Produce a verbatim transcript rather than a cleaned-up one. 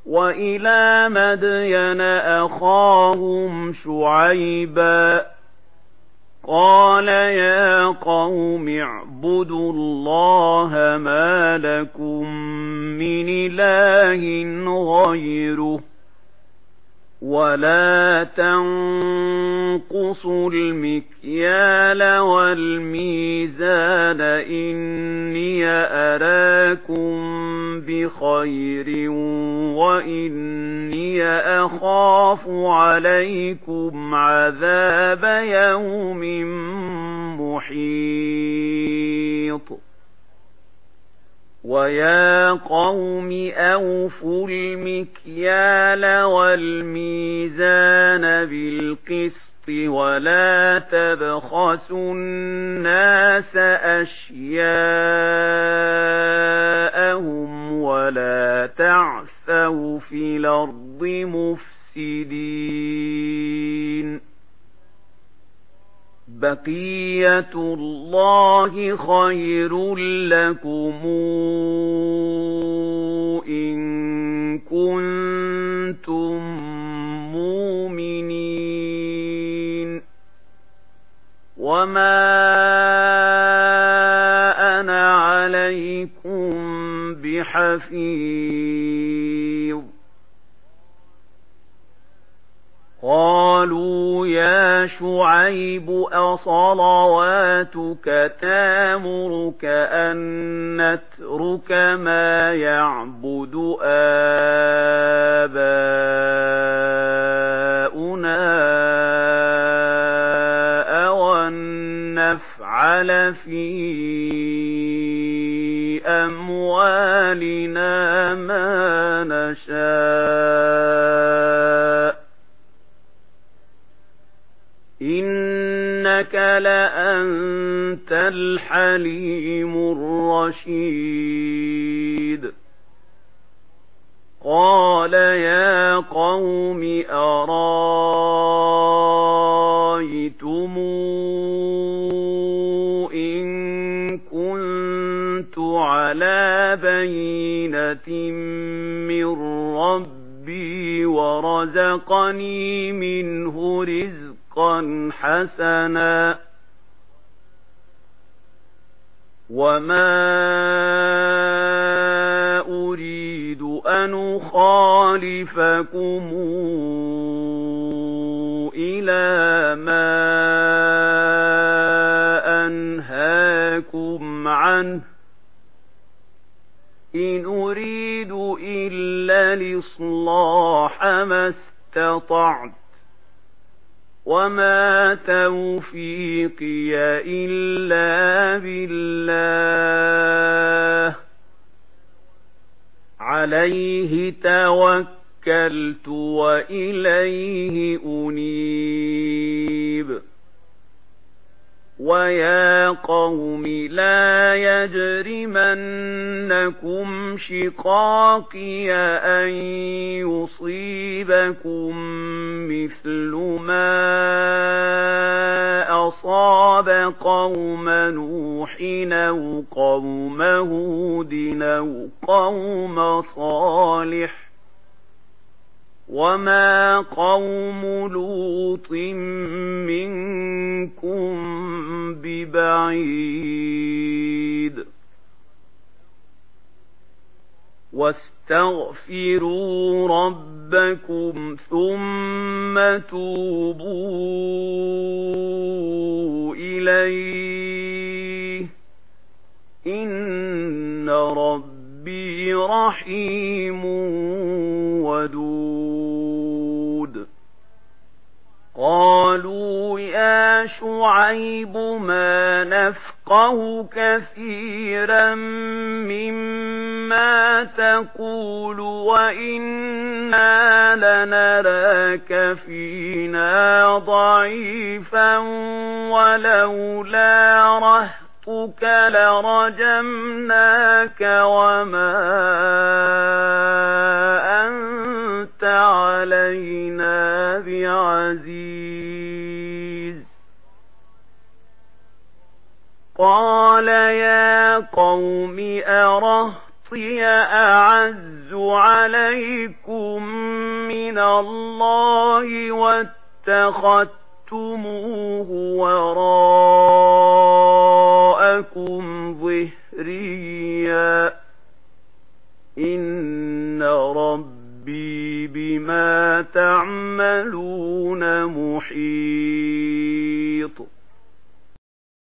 وإلى مدين أخاهم شعيبا قال يا قوم اعبدوا الله ما لكم من إله غيره ولا تنقصوا المكيال والميزان إني أراكم بخير وإني أخاف عليكم عذاب يوم محيط ويا قوم أوفوا المكيال والميزان بالقسط ولا تبخسوا الناس أشياءهم ولا تعثوا في الأرض مفسدين بقية الله خير لكم إن كنتم مؤمنين وما أنا عليكم بحفيظ قالوا يا شعيب أصلواتك تأمرك أن نترك ما يعبد آباؤنا أو أن نفعل في أموالنا ما نشاء إنك لأنت الحليم الرشيد قال يا قوم أرايتم إن كنت على بينة من ربي ورزقني منه رزقا حسنا وما أريد أن أخالفكم إلى ما أنهاكم عنه إن أريد إلا الإصلاح ما استطعت وما توفيقي إلا بالله عليه توكلت وإليه أنيب ويا قوم لا يجرمنكم شقاقي أن يصيبكم مثل ما أصاب قوم نوح أو قوم هود أو قوم صالح وما قوم لوط منكم ببعيد واستغفروا ربكم ثم توبوا إليه إن ربي رحيم ودود قالوا يا شعيب ما نفقه كثيرا مما تقول وإنا لنراك فينا ضعيفا ولولا رهطك لرجمناك وما أنت علينا بعزيز قال يا قوم أرهطي أعز عليكم من الله واتخذتموه وراءكم ظهريا إن ربي بما تعملون محيط.